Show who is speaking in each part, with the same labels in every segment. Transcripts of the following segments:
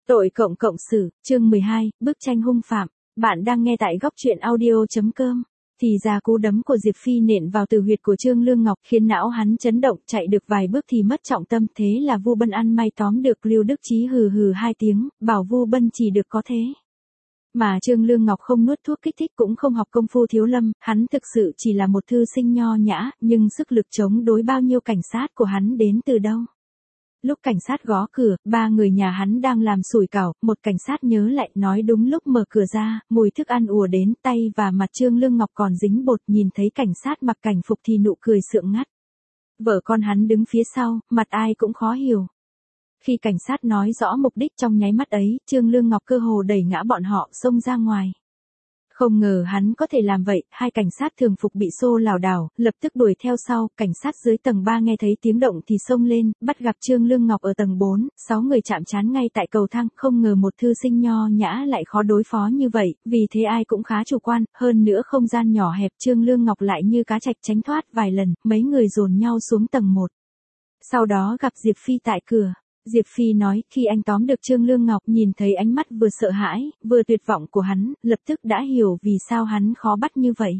Speaker 1: Tội cộng cộng xử, chương 12, bức tranh hung phạm. Bạn đang nghe tại góc truyện audio.com. Thì ra cú đấm của Diệp Phi nện vào tử huyệt của Trương Lương Ngọc khiến não hắn chấn động, chạy được vài bước thì mất trọng tâm, thế là Vu Bân ăn may tóm được Lưu Đức Chí hừ hừ hai tiếng, bảo Vu Bân chỉ được có thế. Mà Trương Lương Ngọc không nuốt thuốc kích thích cũng không học công phu thiếu lâm, hắn thực sự chỉ là một thư sinh nho nhã, nhưng sức lực chống đối bao nhiêu cảnh sát của hắn đến từ đâu. Lúc cảnh sát gõ cửa, ba người nhà hắn đang làm sủi cảo, một cảnh sát nhớ lại nói đúng lúc mở cửa ra, mùi thức ăn ùa đến, tay và mặt Trương Lương Ngọc còn dính bột, nhìn thấy cảnh sát mặc cảnh phục thì nụ cười sượng ngắt. Vợ con hắn đứng phía sau, mặt ai cũng khó hiểu. Khi cảnh sát nói rõ mục đích trong nháy mắt ấy, Trương Lương Ngọc cơ hồ đẩy ngã bọn họ xông ra ngoài. Không ngờ hắn có thể làm vậy, hai cảnh sát thường phục bị xô lảo đảo, lập tức đuổi theo sau, cảnh sát dưới tầng 3 nghe thấy tiếng động thì xông lên, bắt gặp Trương Lương Ngọc ở tầng 4, 6 người chạm trán ngay tại cầu thang, không ngờ một thư sinh nho nhã lại khó đối phó như vậy, vì thế ai cũng khá chủ quan, hơn nữa không gian nhỏ hẹp, Trương Lương Ngọc lại như cá trạch tránh thoát vài lần, mấy người dồn nhau xuống tầng 1. Sau đó gặp Diệp Phi tại cửa. Diệp Phi nói, khi anh tóm được Trương Lương Ngọc, nhìn thấy ánh mắt vừa sợ hãi, vừa tuyệt vọng của hắn, lập tức đã hiểu vì sao hắn khó bắt như vậy.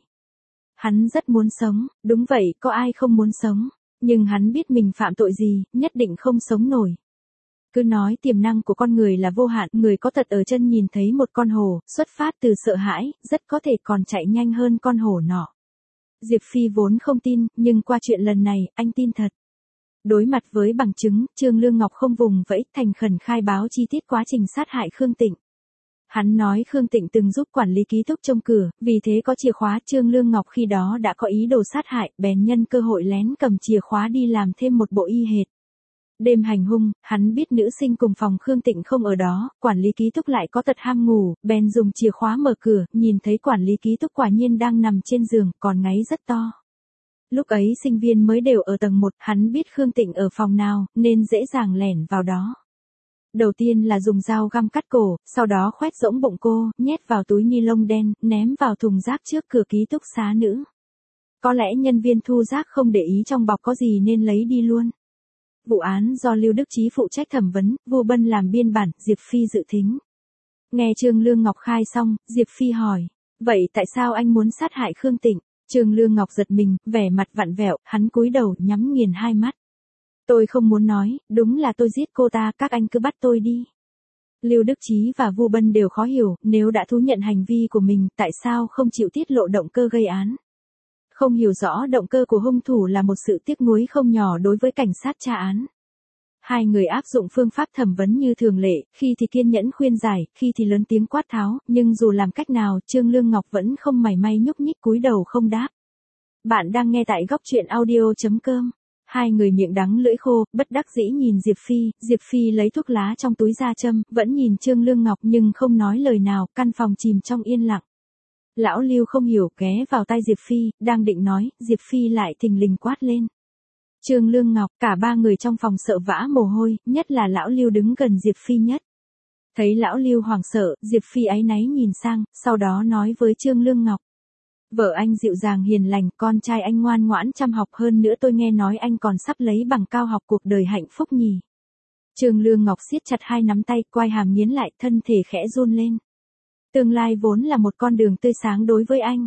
Speaker 1: Hắn rất muốn sống, đúng vậy, có ai không muốn sống, nhưng hắn biết mình phạm tội gì, nhất định không sống nổi. Cứ nói tiềm năng của con người là vô hạn, người có tật ở chân nhìn thấy một con hổ, xuất phát từ sợ hãi, rất có thể còn chạy nhanh hơn con hổ nọ. Diệp Phi vốn không tin, nhưng qua chuyện lần này, anh tin thật. Đối mặt với bằng chứng, Trương Lương Ngọc không vùng vẫy, thành khẩn khai báo chi tiết quá trình sát hại Khương Tịnh. Hắn nói Khương Tịnh từng giúp quản lý ký túc trông cửa, vì thế có chìa khóa. Trương Lương Ngọc khi đó đã có ý đồ sát hại, bèn nhân cơ hội lén cầm chìa khóa đi làm thêm một bộ y hệt. Đêm hành hung, hắn biết nữ sinh cùng phòng Khương Tịnh không ở đó, quản lý ký túc lại có tật ham ngủ, bèn dùng chìa khóa mở cửa, nhìn thấy quản lý ký túc quả nhiên đang nằm trên giường, còn ngáy rất to. Lúc ấy sinh viên mới đều ở tầng 1, hắn biết Khương Tịnh ở phòng nào, nên dễ dàng lẻn vào đó. Đầu tiên là dùng dao găm cắt cổ, sau đó khoét rỗng bụng cô, nhét vào túi ni lông đen, ném vào thùng rác trước cửa ký túc xá nữ. Có lẽ nhân viên thu rác không để ý trong bọc có gì nên lấy đi luôn. Vụ án do Lưu Đức Chí phụ trách thẩm vấn, Vu Bân làm biên bản, Diệp Phi dự thính. Nghe Trương Lương Ngọc khai xong, Diệp Phi hỏi, vậy tại sao anh muốn sát hại Khương Tịnh? Trương Lương Ngọc giật mình, vẻ mặt vặn vẹo, hắn cúi đầu, nhắm nghiền hai mắt. Tôi không muốn nói, đúng là tôi giết cô ta, các anh cứ bắt tôi đi. Lưu Đức Chí và Vu Bân đều khó hiểu, nếu đã thú nhận hành vi của mình, tại sao không chịu tiết lộ động cơ gây án? Không hiểu rõ động cơ của hung thủ là một sự tiếc nuối không nhỏ đối với cảnh sát tra án. Hai người áp dụng phương pháp thẩm vấn như thường lệ, khi thì kiên nhẫn khuyên giải, khi thì lớn tiếng quát tháo, nhưng dù làm cách nào, Trương Lương Ngọc vẫn không mảy may nhúc nhích, cúi đầu không đáp. Bạn đang nghe tại góc truyện audio.com. Hai người miệng đắng lưỡi khô, bất đắc dĩ nhìn Diệp Phi lấy thuốc lá trong túi ra châm, vẫn nhìn Trương Lương Ngọc nhưng không nói lời nào, căn phòng chìm trong yên lặng. Lão Lưu không hiểu, ghé vào tai Diệp Phi, đang định nói, Diệp Phi lại thình lình quát lên. Trương Lương Ngọc, cả ba người trong phòng sợ vã mồ hôi, nhất là lão Lưu đứng gần Diệp Phi nhất. Thấy lão Lưu hoảng sợ, Diệp Phi áy náy nhìn sang, sau đó nói với Trương Lương Ngọc. Vợ anh dịu dàng hiền lành, con trai anh ngoan ngoãn chăm học, hơn nữa tôi nghe nói anh còn sắp lấy bằng cao học, cuộc đời hạnh phúc nhỉ. Trương Lương Ngọc siết chặt hai nắm tay, quai hàm nghiến lại, thân thể khẽ run lên. Tương lai vốn là một con đường tươi sáng đối với anh.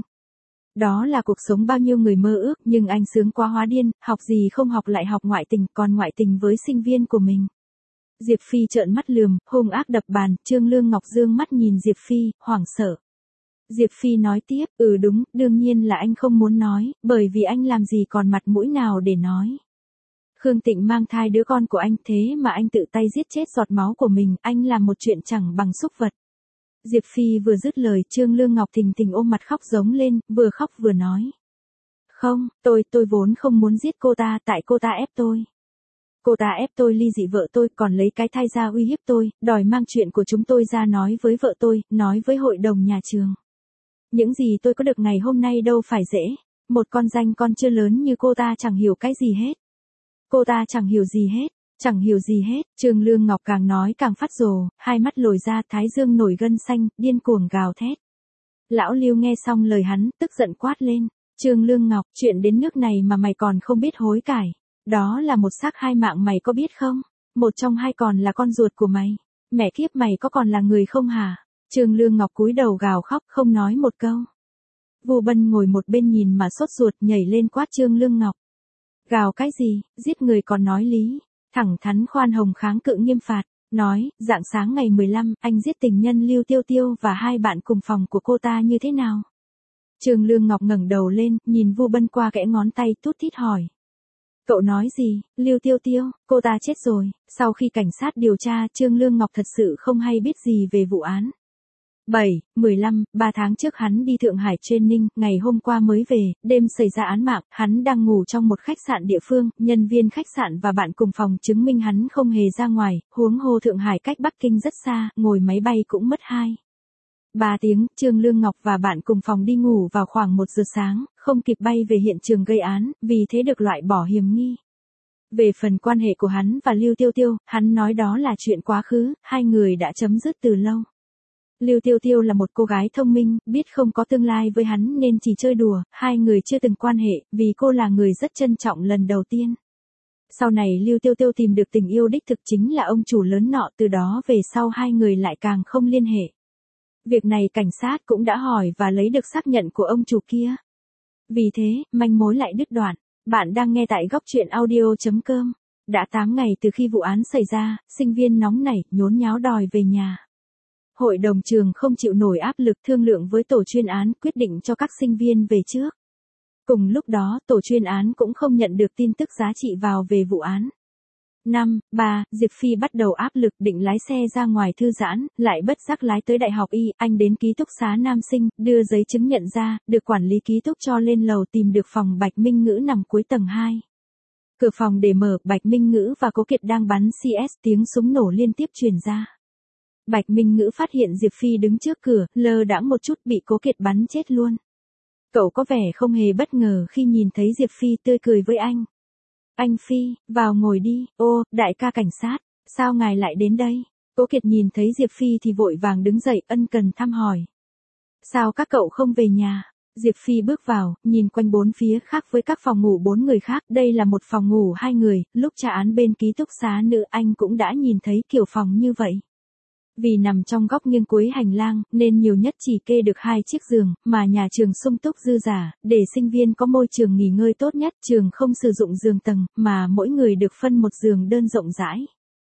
Speaker 1: Đó là cuộc sống bao nhiêu người mơ ước, nhưng anh sướng quá hóa điên, học gì không học lại học ngoại tình, còn ngoại tình với sinh viên của mình. Diệp Phi trợn mắt lườm, hung ác đập bàn, Trương Lương Ngọc dương mắt nhìn Diệp Phi, hoảng sợ. Diệp Phi nói tiếp, đúng, đương nhiên là anh không muốn nói, bởi vì anh làm gì còn mặt mũi nào để nói. Khương Tịnh mang thai đứa con của anh, thế mà anh tự tay giết chết giọt máu của mình, anh làm một chuyện chẳng bằng súc vật. Diệp Phi vừa dứt lời, Trương Lương Ngọc thình thình ôm mặt khóc giống lên, vừa khóc vừa nói. Không, tôi vốn không muốn giết cô ta, tại cô ta ép tôi. Cô ta ép tôi ly dị vợ tôi, còn lấy cái thai ra uy hiếp tôi, đòi mang chuyện của chúng tôi ra nói với vợ tôi, nói với hội đồng nhà trường. Những gì tôi có được ngày hôm nay đâu phải dễ, một con danh con chưa lớn như cô ta chẳng hiểu cái gì hết. Cô ta chẳng hiểu gì hết. Chẳng hiểu gì hết, Trương Lương Ngọc càng nói càng phát rồ, hai mắt lồi ra, thái dương nổi gân xanh, điên cuồng gào thét. Lão Lưu nghe xong lời hắn, tức giận quát lên. Trương Lương Ngọc, chuyện đến nước này mà mày còn không biết hối cải. Đó là một xác hai mạng, mày có biết không? Một trong hai còn là con ruột của mày. Mẹ kiếp mày có còn là người không hả? Trương Lương Ngọc cúi đầu gào khóc không nói một câu. Vu Bân ngồi một bên nhìn mà sốt ruột nhảy lên quát Trương Lương Ngọc. Gào cái gì, giết người còn nói lý. Thẳng thắn khoan hồng kháng cự nghiêm phạt, nói, rạng sáng ngày 15, anh giết tình nhân Lưu Tiêu Tiêu và hai bạn cùng phòng của cô ta như thế nào? Trương Lương Ngọc ngẩng đầu lên, nhìn Vu Bân qua kẽ ngón tay tút thít hỏi. Cậu nói gì, Lưu Tiêu Tiêu, cô ta chết rồi. Sau khi cảnh sát điều tra, Trương Lương Ngọc thật sự không hay biết gì về vụ án. 15, 3 tháng trước hắn đi Thượng Hải training, ngày hôm qua mới về, đêm xảy ra án mạng, hắn đang ngủ trong một khách sạn địa phương, nhân viên khách sạn và bạn cùng phòng chứng minh hắn không hề ra ngoài, huống hồ Thượng Hải cách Bắc Kinh rất xa, ngồi máy bay cũng mất 3 tiếng, Trương Lương Ngọc và bạn cùng phòng đi ngủ vào khoảng 1 giờ sáng, không kịp bay về hiện trường gây án, vì thế được loại bỏ hiểm nghi. Về phần quan hệ của hắn và Lưu Tiêu Tiêu, hắn nói đó là chuyện quá khứ, hai người đã chấm dứt từ lâu. Lưu Tiêu Tiêu là một cô gái thông minh, biết không có tương lai với hắn nên chỉ chơi đùa, hai người chưa từng quan hệ, vì cô là người rất trân trọng lần đầu tiên. Sau này Lưu Tiêu Tiêu tìm được tình yêu đích thực chính là ông chủ lớn nọ, từ đó về sau hai người lại càng không liên hệ. Việc này cảnh sát cũng đã hỏi và lấy được xác nhận của ông chủ kia. Vì thế, manh mối lại đứt đoạn. Bạn đang nghe tại góc truyện audio.com. Đã 8 ngày từ khi vụ án xảy ra, sinh viên nóng nảy, nhốn nháo đòi về nhà. Hội đồng trường không chịu nổi áp lực thương lượng với tổ chuyên án, quyết định cho các sinh viên về trước. Cùng lúc đó, tổ chuyên án cũng không nhận được tin tức giá trị vào về vụ án. 3, Diệp Phi bắt đầu áp lực định lái xe ra ngoài thư giãn, lại bất giác lái tới Đại học Y, anh đến ký túc xá nam sinh, đưa giấy chứng nhận ra, được quản lý ký túc cho lên lầu tìm được phòng Bạch Minh Ngữ nằm cuối tầng 2. Cửa phòng để mở, Bạch Minh Ngữ và Cố Kiệt đang bắn CS, tiếng súng nổ liên tiếp truyền ra. Bạch Minh Ngữ phát hiện Diệp Phi đứng trước cửa, lơ đãng một chút bị Cố Kiệt bắn chết luôn. Cậu có vẻ không hề bất ngờ khi nhìn thấy Diệp Phi tươi cười với anh. Anh Phi, vào ngồi đi, ô, đại ca cảnh sát, sao ngài lại đến đây? Cố Kiệt nhìn thấy Diệp Phi thì vội vàng đứng dậy ân cần thăm hỏi. Sao các cậu không về nhà? Diệp Phi bước vào, nhìn quanh bốn phía khác với các phòng ngủ 4 người khác, đây là một phòng ngủ 2 người, lúc tra án bên ký túc xá nữ anh cũng đã nhìn thấy kiểu phòng như vậy. Vì nằm trong góc nghiêng cuối hành lang, nên nhiều nhất chỉ kê được 2 chiếc giường, mà nhà trường sung túc dư dả, để sinh viên có môi trường nghỉ ngơi tốt nhất, trường không sử dụng giường tầng, mà mỗi người được phân một giường đơn rộng rãi.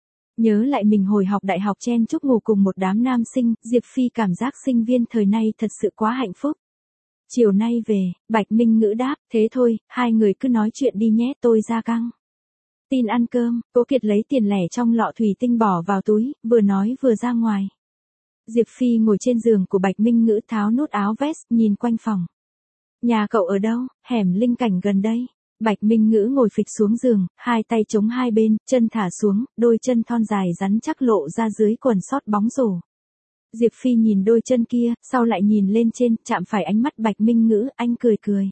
Speaker 1: Nhớ lại mình hồi học đại học chen chúc ngủ cùng một đám nam sinh, Diệp Phi cảm giác sinh viên thời nay thật sự quá hạnh phúc. Chiều nay về, Bạch Minh Ngữ đáp, thế thôi, hai người cứ nói chuyện đi nhé, tôi ra căng tin ăn cơm. Cố Kiệt lấy tiền lẻ trong lọ thủy tinh bỏ vào túi, vừa nói vừa ra ngoài. Diệp Phi ngồi trên giường của Bạch Minh Ngữ tháo nút áo vest, nhìn quanh phòng. Nhà cậu ở đâu? Hẻm Linh Cảnh gần đây. Bạch Minh Ngữ ngồi phịch xuống giường, hai tay chống hai bên, chân thả xuống, đôi chân thon dài rắn chắc lộ ra dưới quần sót bóng rổ. Diệp Phi nhìn đôi chân kia, sau lại nhìn lên trên, chạm phải ánh mắt Bạch Minh Ngữ, anh cười cười.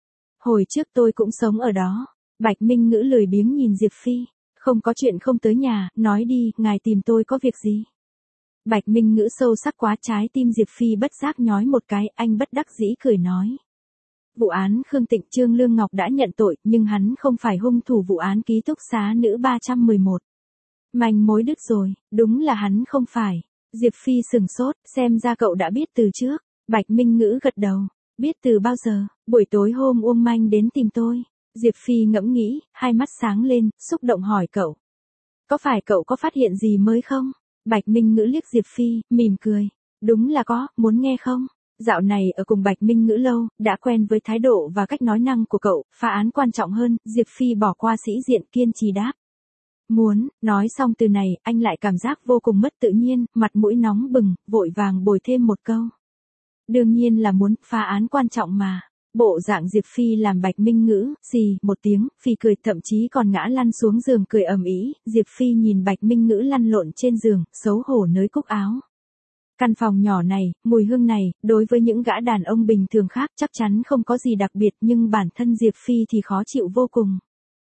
Speaker 1: Hồi trước tôi cũng sống ở đó. Bạch Minh Ngữ lười biếng nhìn Diệp Phi. Không có chuyện không tới nhà, nói đi, ngài tìm tôi có việc gì? Bạch Minh Ngữ sâu sắc quá, trái tim Diệp Phi bất giác nhói một cái, anh bất đắc dĩ cười nói. Vụ án Khương Tịnh, Trương Lương Ngọc đã nhận tội, nhưng hắn không phải hung thủ vụ án ký túc xá nữ 311. Manh mối đứt rồi, đúng là hắn không phải. Diệp Phi sừng sốt, xem ra cậu đã biết từ trước. Bạch Minh Ngữ gật đầu. Biết từ bao giờ? Buổi tối hôm Uông Manh đến tìm tôi. Diệp Phi ngẫm nghĩ, hai mắt sáng lên, xúc động hỏi cậu. Có phải cậu có phát hiện gì mới không? Bạch Minh Ngữ liếc Diệp Phi, mỉm cười. Đúng là có, muốn nghe không? Dạo này ở cùng Bạch Minh Ngữ lâu, đã quen với thái độ và cách nói năng của cậu, phá án quan trọng hơn, Diệp Phi bỏ qua sĩ diện kiên trì đáp. Muốn, nói xong từ này, anh lại cảm giác vô cùng mất tự nhiên, mặt mũi nóng bừng, vội vàng bồi thêm một câu. Đương nhiên là muốn, phá án quan trọng mà. Bộ dạng Diệp Phi làm Bạch Minh Ngữ, xì, một tiếng, Phi cười, thậm chí còn ngã lăn xuống giường cười ầm ĩ. Diệp Phi nhìn Bạch Minh Ngữ lăn lộn trên giường, xấu hổ nới cúc áo. Căn phòng nhỏ này, mùi hương này, đối với những gã đàn ông bình thường khác chắc chắn không có gì đặc biệt, nhưng bản thân Diệp Phi thì khó chịu vô cùng.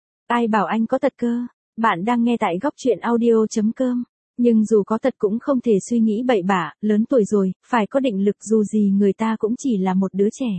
Speaker 1: Ai bảo anh có tật cơ? Bạn đang nghe tại góc truyện audio.com. Nhưng dù có tật cũng không thể suy nghĩ bậy bạ, lớn tuổi rồi, phải có định lực, dù gì người ta cũng chỉ là một đứa trẻ.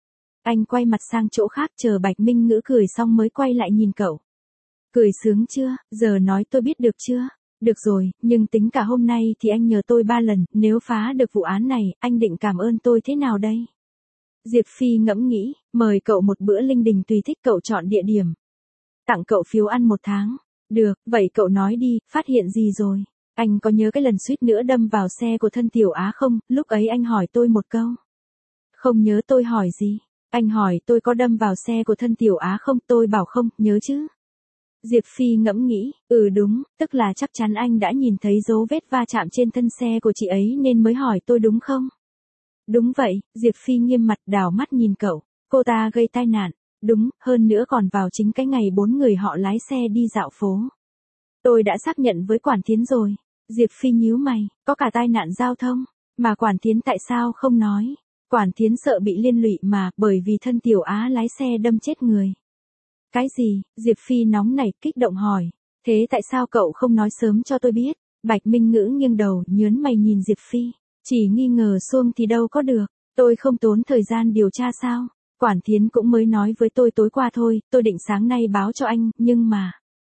Speaker 1: Anh quay mặt sang chỗ khác chờ Bạch Minh Ngữ cười xong mới quay lại nhìn cậu. Cười sướng chưa, giờ nói tôi biết được chưa? Được rồi, nhưng tính cả hôm nay thì anh nhờ tôi 3 lần, nếu phá được vụ án này, anh định cảm ơn tôi thế nào đây? Diệp Phi ngẫm nghĩ, mời cậu một bữa linh đình tùy thích cậu chọn địa điểm. Tặng cậu phiếu ăn 1 tháng. Được, vậy cậu nói đi, phát hiện gì rồi? Anh có nhớ cái lần suýt nữa đâm vào xe của thân Tiểu Á không? Lúc ấy anh hỏi tôi một câu. Không nhớ tôi hỏi gì? Anh hỏi tôi có đâm vào xe của thân Tiểu Á không? Tôi bảo không, nhớ chứ. Diệp Phi ngẫm nghĩ, đúng, tức là chắc chắn anh đã nhìn thấy dấu vết va chạm trên thân xe của chị ấy nên mới hỏi tôi đúng không? Đúng vậy, Diệp Phi nghiêm mặt đảo mắt nhìn cậu, cô ta gây tai nạn, đúng, hơn nữa còn vào chính cái ngày 4 người họ lái xe đi dạo phố. Tôi đã xác nhận với Quản Thiến rồi. Diệp Phi nhíu mày, có cả tai nạn giao thông, mà Quản Thiến tại sao không nói? Quản Thiến sợ bị liên lụy mà, bởi vì thân Tiểu Á lái xe đâm chết người. Cái gì? Diệp Phi nóng nảy kích động hỏi. Thế tại sao cậu không nói sớm cho tôi biết? Bạch Minh Ngữ nghiêng đầu, nhớn mày nhìn Diệp Phi. Chỉ nghi ngờ xuông thì đâu có được. Tôi không tốn thời gian điều tra sao? Quản Thiến cũng mới nói với tôi tối qua thôi, tôi định sáng nay báo cho anh, nhưng mà...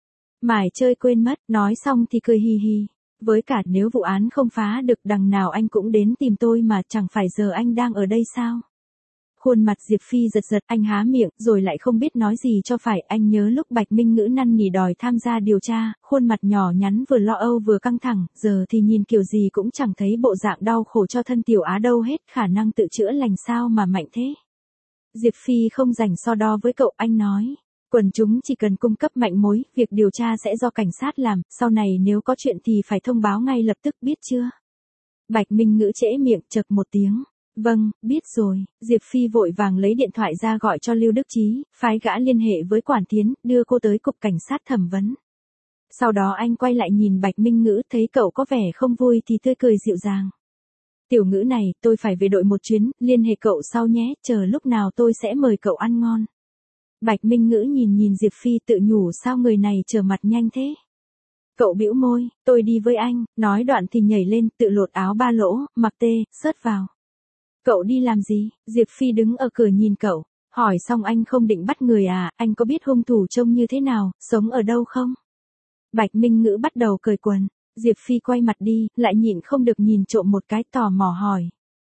Speaker 1: Mải chơi quên mất, nói xong thì cười hì hì. Với cả nếu vụ án không phá được đằng nào anh cũng đến tìm tôi mà chẳng phải giờ anh đang ở đây sao? Khuôn mặt Diệp Phi giật giật, anh há miệng, rồi lại không biết nói gì cho phải. Anh nhớ lúc Bạch Minh Ngữ năn nỉ đòi tham gia điều tra, khuôn mặt nhỏ nhắn vừa lo âu vừa căng thẳng, giờ thì nhìn kiểu gì cũng chẳng thấy bộ dạng đau khổ cho thân Tiểu Á đâu hết, khả năng tự chữa lành sao mà mạnh thế. Diệp Phi không rảnh so đo với cậu, anh nói. Quần chúng chỉ cần cung cấp manh mối, việc điều tra sẽ do cảnh sát làm, sau này nếu có chuyện thì phải thông báo ngay lập tức, biết chưa? Bạch Minh Ngữ trễ miệng chậc một tiếng. Vâng, biết rồi. Diệp Phi vội vàng lấy điện thoại ra gọi cho Lưu Đức Chí, phái gã liên hệ với Quản Thiến, đưa cô tới cục cảnh sát thẩm vấn. Sau đó anh quay lại nhìn Bạch Minh Ngữ, thấy cậu có vẻ không vui thì tươi cười dịu dàng. Tiểu Ngữ này, tôi phải về đội một chuyến, liên hệ cậu sau nhé, chờ lúc nào tôi sẽ mời cậu ăn ngon. Bạch Minh Ngữ nhìn Diệp Phi tự nhủ sao người này trở mặt nhanh thế. Cậu bĩu môi, tôi đi với anh, nói đoạn thì nhảy lên, tự lột áo ba lỗ, mặc tê, xớt vào. Cậu đi làm gì? Diệp Phi đứng ở cửa nhìn cậu, hỏi xong anh không định bắt người à, anh có biết hung thủ trông như thế nào, sống ở đâu không? Bạch Minh Ngữ bắt đầu cởi quần, Diệp Phi quay mặt đi, lại nhịn không được nhìn trộm một cái, tò mò hỏi.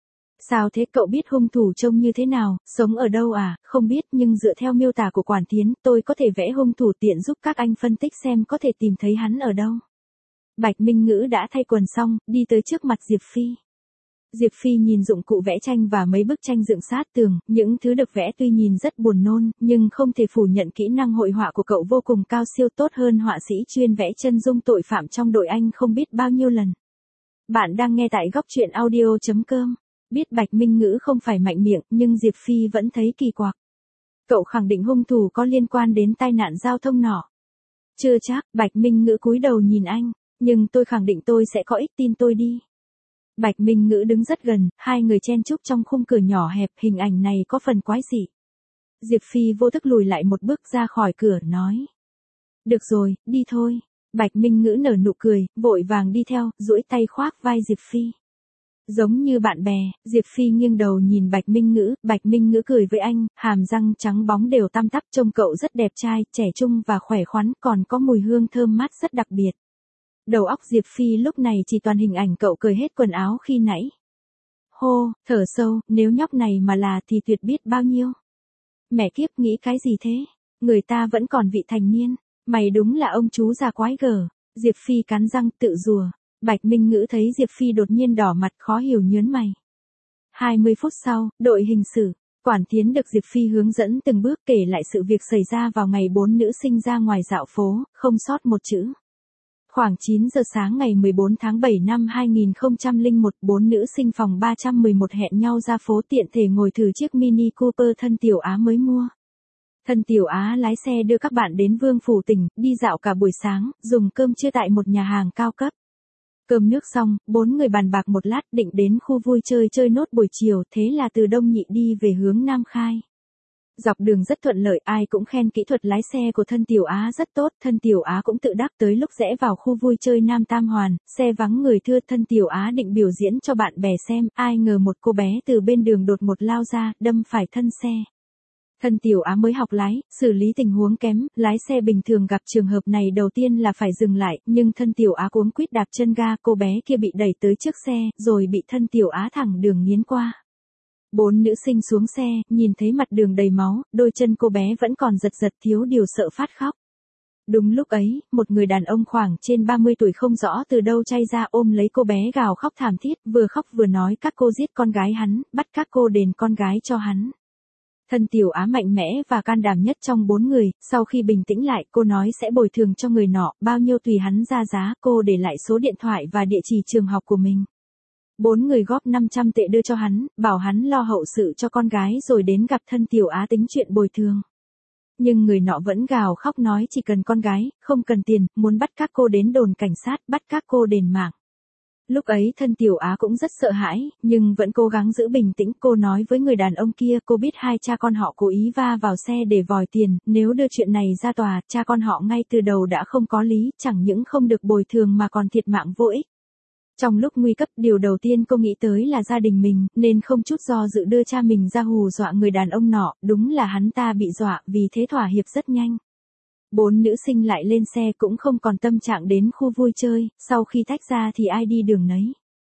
Speaker 1: Sao thế, cậu biết hung thủ trông như thế nào, sống ở đâu à? Không biết, nhưng dựa theo miêu tả của Quản Thiến, tôi có thể vẽ hung thủ tiện giúp các anh phân tích xem có thể tìm thấy hắn ở đâu. Bạch Minh Ngữ đã thay quần xong, đi tới trước mặt Diệp Phi. Diệp Phi nhìn dụng cụ vẽ tranh và mấy bức tranh dựng sát tường, những thứ được vẽ tuy nhìn rất buồn nôn, nhưng không thể phủ nhận kỹ năng hội họa của cậu vô cùng cao siêu, tốt hơn họa sĩ chuyên vẽ chân dung tội phạm trong đội anh không biết bao nhiêu lần. Bạn đang nghe tại góc truyện audio.com. Biết Bạch Minh Ngữ không phải mạnh miệng, nhưng Diệp Phi vẫn thấy kỳ quặc. Cậu khẳng định hung thủ có liên quan đến tai nạn giao thông nọ. Chưa chắc, Bạch Minh Ngữ cúi đầu nhìn anh, nhưng tôi khẳng định tôi sẽ có ích, tin tôi đi. Bạch Minh Ngữ đứng rất gần, hai người chen chúc trong khung cửa nhỏ hẹp, hình ảnh này có phần quái dị. Diệp Phi vô thức lùi lại một bước ra khỏi cửa, nói. Được rồi, đi thôi. Bạch Minh Ngữ nở nụ cười, vội vàng đi theo, duỗi tay khoác vai Diệp Phi. Giống như bạn bè, Diệp Phi nghiêng đầu nhìn Bạch Minh Ngữ cười với anh, hàm răng trắng bóng đều tăm tắp, trông cậu rất đẹp trai, trẻ trung và khỏe khoắn, còn có mùi hương thơm mát rất đặc biệt. Đầu óc Diệp Phi lúc này chỉ toàn hình ảnh cậu cởi hết quần áo khi nãy. Hô, thở sâu, nếu nhóc này mà là thì tuyệt biết bao nhiêu. Mẹ kiếp, nghĩ cái gì thế? Người ta vẫn còn vị thành niên, mày đúng là ông chú già quái gở. Diệp Phi cắn răng tự rùa. Bạch Minh Ngữ thấy Diệp Phi đột nhiên đỏ mặt, khó hiểu nhớn mày. 20 phút sau, đội hình sự, Quản Thiến được Diệp Phi hướng dẫn từng bước kể lại sự việc xảy ra vào ngày 4 nữ sinh ra ngoài dạo phố, không sót một chữ. Khoảng 9 giờ sáng ngày 14 tháng 7 năm 2001, 4 nữ sinh phòng 311 hẹn nhau ra phố tiện thể ngồi thử chiếc Mini Cooper thân Tiểu Á mới mua. Thân Tiểu Á lái xe đưa các bạn đến Vương Phủ Tỉnh, đi dạo cả buổi sáng, dùng cơm trưa tại một nhà hàng cao cấp. Cơm nước xong, 4 người bàn bạc một lát định đến khu vui chơi nốt buổi chiều, thế là từ Đông Nhị đi về hướng Nam Khai. Dọc đường rất thuận lợi, ai cũng khen kỹ thuật lái xe của thân Tiểu Á rất tốt, thân Tiểu Á cũng tự đắc. Tới lúc rẽ vào khu vui chơi Nam Tam Hoàn, xe vắng người thưa, thân Tiểu Á định biểu diễn cho bạn bè xem, ai ngờ một cô bé từ bên đường đột ngột lao ra, đâm phải thân xe. Thân Tiểu Á mới học lái, xử lý tình huống kém, lái xe bình thường gặp trường hợp này đầu tiên là phải dừng lại, nhưng thân Tiểu Á cuống quýt đạp chân ga, cô bé kia bị đẩy tới trước xe, rồi bị thân Tiểu Á thẳng đường nghiến qua. 4 nữ sinh xuống xe, nhìn thấy mặt đường đầy máu, đôi chân cô bé vẫn còn giật giật thiếu điều sợ phát khóc. Đúng lúc ấy, một người đàn ông khoảng trên 30 tuổi không rõ từ đâu chay ra ôm lấy cô bé gào khóc thảm thiết, vừa khóc vừa nói các cô giết con gái hắn, bắt các cô đền con gái cho hắn. Thân Tiểu Á mạnh mẽ và can đảm nhất trong 4 người, sau khi bình tĩnh lại cô nói sẽ bồi thường cho người nọ, bao nhiêu tùy hắn ra giá, cô để lại số điện thoại và địa chỉ trường học của mình. 4 người góp 500 tệ đưa cho hắn, bảo hắn lo hậu sự cho con gái rồi đến gặp thân Tiểu Á tính chuyện bồi thường. Nhưng người nọ vẫn gào khóc nói chỉ cần con gái, không cần tiền, muốn bắt các cô đến đồn cảnh sát, bắt các cô đền mạng. Lúc ấy thân Tiểu Á cũng rất sợ hãi, nhưng vẫn cố gắng giữ bình tĩnh. Cô nói với người đàn ông kia, cô biết hai cha con họ cố ý va vào xe để vòi tiền, nếu đưa chuyện này ra tòa, cha con họ ngay từ đầu đã không có lý, chẳng những không được bồi thường mà còn thiệt mạng vô ích. Trong lúc nguy cấp, điều đầu tiên cô nghĩ tới là gia đình mình, nên không chút do dự đưa cha mình ra hù dọa người đàn ông nọ, đúng là hắn ta bị dọa, vì thế thỏa hiệp rất nhanh. 4 nữ sinh lại lên xe cũng không còn tâm trạng đến khu vui chơi, sau khi tách ra thì ai đi đường nấy.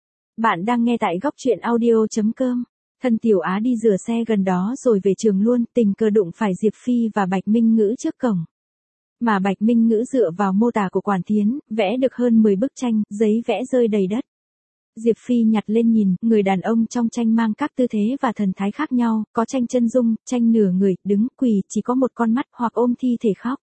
Speaker 1: Bạn đang nghe tại góc truyện audio.com. Thân Tiểu Á đi rửa xe gần đó rồi về trường luôn, tình cờ đụng phải Diệp Phi và Bạch Minh Ngữ trước cổng. Mà Bạch Minh Ngữ dựa vào mô tả của Quản Thiến, vẽ được hơn 10 bức tranh, giấy vẽ rơi đầy đất. Diệp Phi nhặt lên nhìn, người đàn ông trong tranh mang các tư thế và thần thái khác nhau, có tranh chân dung, tranh nửa người, đứng, quỳ, chỉ có một con mắt hoặc ôm thi thể khóc.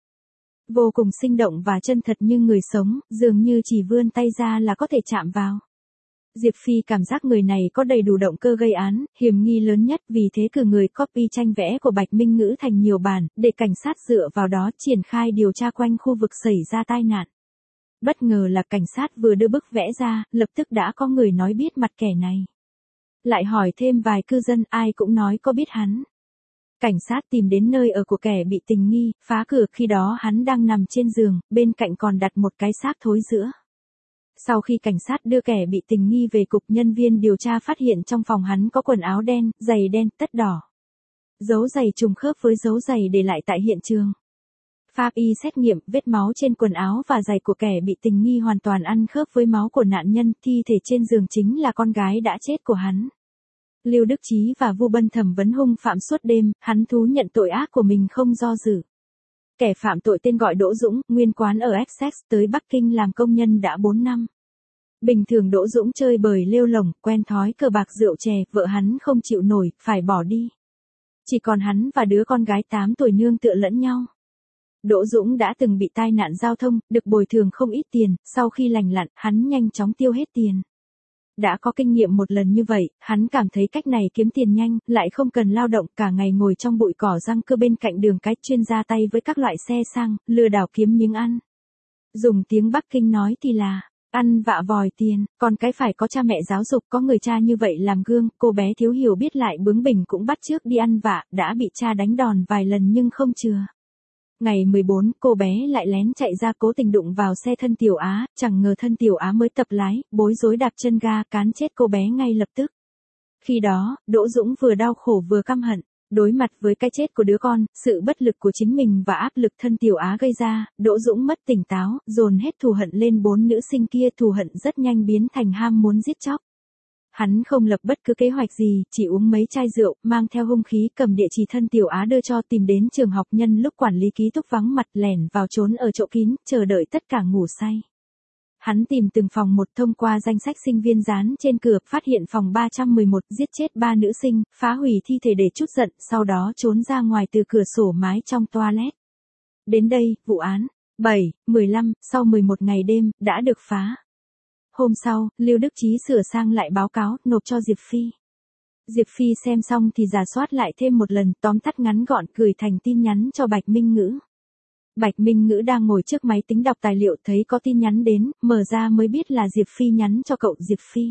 Speaker 1: Vô cùng sinh động và chân thật như người sống, dường như chỉ vươn tay ra là có thể chạm vào. Diệp Phi cảm giác người này có đầy đủ động cơ gây án, hiểm nghi lớn nhất, vì thế cử người copy tranh vẽ của Bạch Minh Ngữ thành nhiều bản, để cảnh sát dựa vào đó triển khai điều tra quanh khu vực xảy ra tai nạn. Bất ngờ là cảnh sát vừa đưa bức vẽ ra, lập tức đã có người nói biết mặt kẻ này. Lại hỏi thêm vài cư dân, ai cũng nói có biết hắn. Cảnh sát tìm đến nơi ở của kẻ bị tình nghi, phá cửa, khi đó hắn đang nằm trên giường, bên cạnh còn đặt một cái xác thối rữa. Sau khi cảnh sát đưa kẻ bị tình nghi về cục, nhân viên điều tra phát hiện trong phòng hắn có quần áo đen, giày đen, tất đỏ. Dấu giày trùng khớp với dấu giày để lại tại hiện trường. Pháp y xét nghiệm, vết máu trên quần áo và giày của kẻ bị tình nghi hoàn toàn ăn khớp với máu của nạn nhân, thi thể trên giường chính là con gái đã chết của hắn. Lưu Đức Chí và Vu Bân thẩm vấn hung phạm suốt đêm, hắn thú nhận tội ác của mình không do dự. Kẻ phạm tội tên gọi Đỗ Dũng, nguyên quán ở Essex, tới Bắc Kinh làm công nhân đã 4 năm. Bình thường Đỗ Dũng chơi bời lêu lổng, quen thói cờ bạc rượu chè, vợ hắn không chịu nổi, phải bỏ đi. Chỉ còn hắn và đứa con gái 8 tuổi nương tựa lẫn nhau. Đỗ Dũng đã từng bị tai nạn giao thông, được bồi thường không ít tiền, sau khi lành lặn, hắn nhanh chóng tiêu hết tiền. Đã có kinh nghiệm một lần như vậy, hắn cảm thấy cách này kiếm tiền nhanh, lại không cần lao động, cả ngày ngồi trong bụi cỏ răng cưa bên cạnh đường cái, chuyên ra tay với các loại xe sang, lừa đảo kiếm miếng ăn. Dùng tiếng Bắc Kinh nói thì là, ăn vạ vòi tiền, còn cái phải có cha mẹ giáo dục, có người cha như vậy làm gương. Cô bé thiếu hiểu biết lại bướng bỉnh cũng bắt chước đi ăn vạ, đã bị cha đánh đòn vài lần nhưng không chừa. Ngày 14, cô bé lại lén chạy ra cố tình đụng vào xe thân Tiểu Á, chẳng ngờ thân Tiểu Á mới tập lái, bối rối đạp chân ga, cán chết cô bé ngay lập tức. Khi đó, Đỗ Dũng vừa đau khổ vừa căm hận. Đối mặt với cái chết của đứa con, sự bất lực của chính mình và áp lực thân Tiểu Á gây ra, Đỗ Dũng mất tỉnh táo, dồn hết thù hận lên 4 nữ sinh kia, thù hận rất nhanh biến thành ham muốn giết chóc. Hắn không lập bất cứ kế hoạch gì, chỉ uống mấy chai rượu, mang theo hung khí, cầm địa chỉ thân Tiểu Á đưa cho, tìm đến trường học, nhân lúc quản lý ký túc vắng mặt, lẻn vào trốn ở chỗ kín, chờ đợi tất cả ngủ say. Hắn tìm từng phòng một, thông qua danh sách sinh viên dán trên cửa, phát hiện phòng 311, giết chết 3 nữ sinh, phá hủy thi thể để trút giận, sau đó trốn ra ngoài từ cửa sổ mái trong toilet. Đến đây, vụ án 7/15, sau 11 ngày đêm, đã được phá. Hôm sau, Lưu Đức Chí sửa sang lại báo cáo, nộp cho Diệp Phi. Diệp Phi xem xong thì rà soát lại thêm một lần, tóm tắt ngắn gọn, gửi thành tin nhắn cho Bạch Minh Ngữ. Bạch Minh Ngữ đang ngồi trước máy tính đọc tài liệu, thấy có tin nhắn đến, mở ra mới biết là Diệp Phi nhắn cho cậu. Diệp Phi.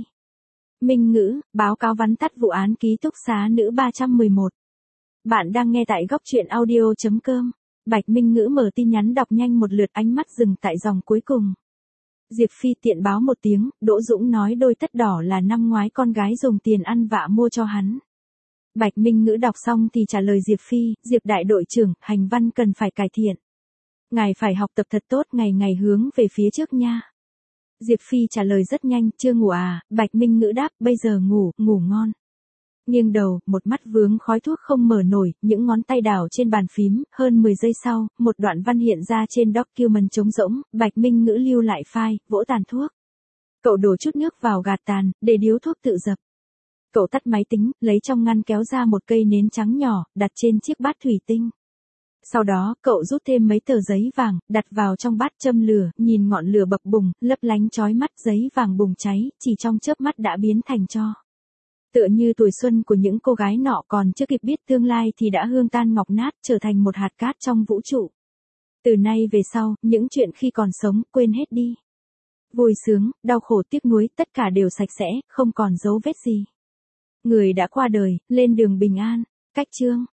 Speaker 1: Minh Ngữ, báo cáo vắn tắt vụ án ký túc xá nữ 311. Bạn đang nghe tại góc truyện audio.com. Bạch Minh Ngữ mở tin nhắn đọc nhanh một lượt, ánh mắt dừng tại dòng cuối cùng. Diệp Phi tiện báo một tiếng, Đỗ Dũng nói đôi tất đỏ là năm ngoái con gái dùng tiền ăn vạ mua cho hắn. Bạch Minh Ngữ đọc xong thì trả lời Diệp Phi, Diệp đại đội trưởng, hành văn cần phải cải thiện. Ngài phải học tập thật tốt, ngày ngày hướng về phía trước nha. Diệp Phi trả lời rất nhanh, chưa ngủ à, Bạch Minh Ngữ đáp, bây giờ ngủ, ngủ ngon. Nghiêng đầu, một mắt vướng khói thuốc không mở nổi, những ngón tay đảo trên bàn phím, hơn 10 giây sau, một đoạn văn hiện ra trên document trống rỗng, Bạch Minh Ngữ lưu lại file, vỗ tàn thuốc. Cậu đổ chút nước vào gạt tàn, để điếu thuốc tự dập. Cậu tắt máy tính, lấy trong ngăn kéo ra một cây nến trắng nhỏ, đặt trên chiếc bát thủy tinh. Sau đó, cậu rút thêm mấy tờ giấy vàng, đặt vào trong bát châm lửa, nhìn ngọn lửa bập bùng, lấp lánh chói mắt, giấy vàng bùng cháy, chỉ trong chớp mắt đã biến thành tro. Tựa như tuổi xuân của những cô gái nọ còn chưa kịp biết tương lai thì đã hương tan ngọc nát, trở thành một hạt cát trong vũ trụ. Từ nay về sau, những chuyện khi còn sống, quên hết đi. Vui sướng, đau khổ tiếc nuối, tất cả đều sạch sẽ, không còn dấu vết gì. Người đã qua đời, lên đường bình an. Cách chương